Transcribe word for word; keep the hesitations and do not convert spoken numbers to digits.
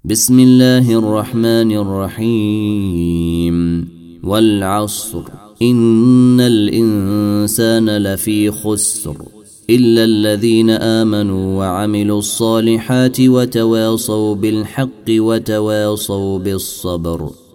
بسم الله الرحمن الرحيم والعصر إن الإنسان لفي خسر إلا الذين آمنوا وعملوا الصالحات وتواصوا بالحق وتواصوا بالصبر.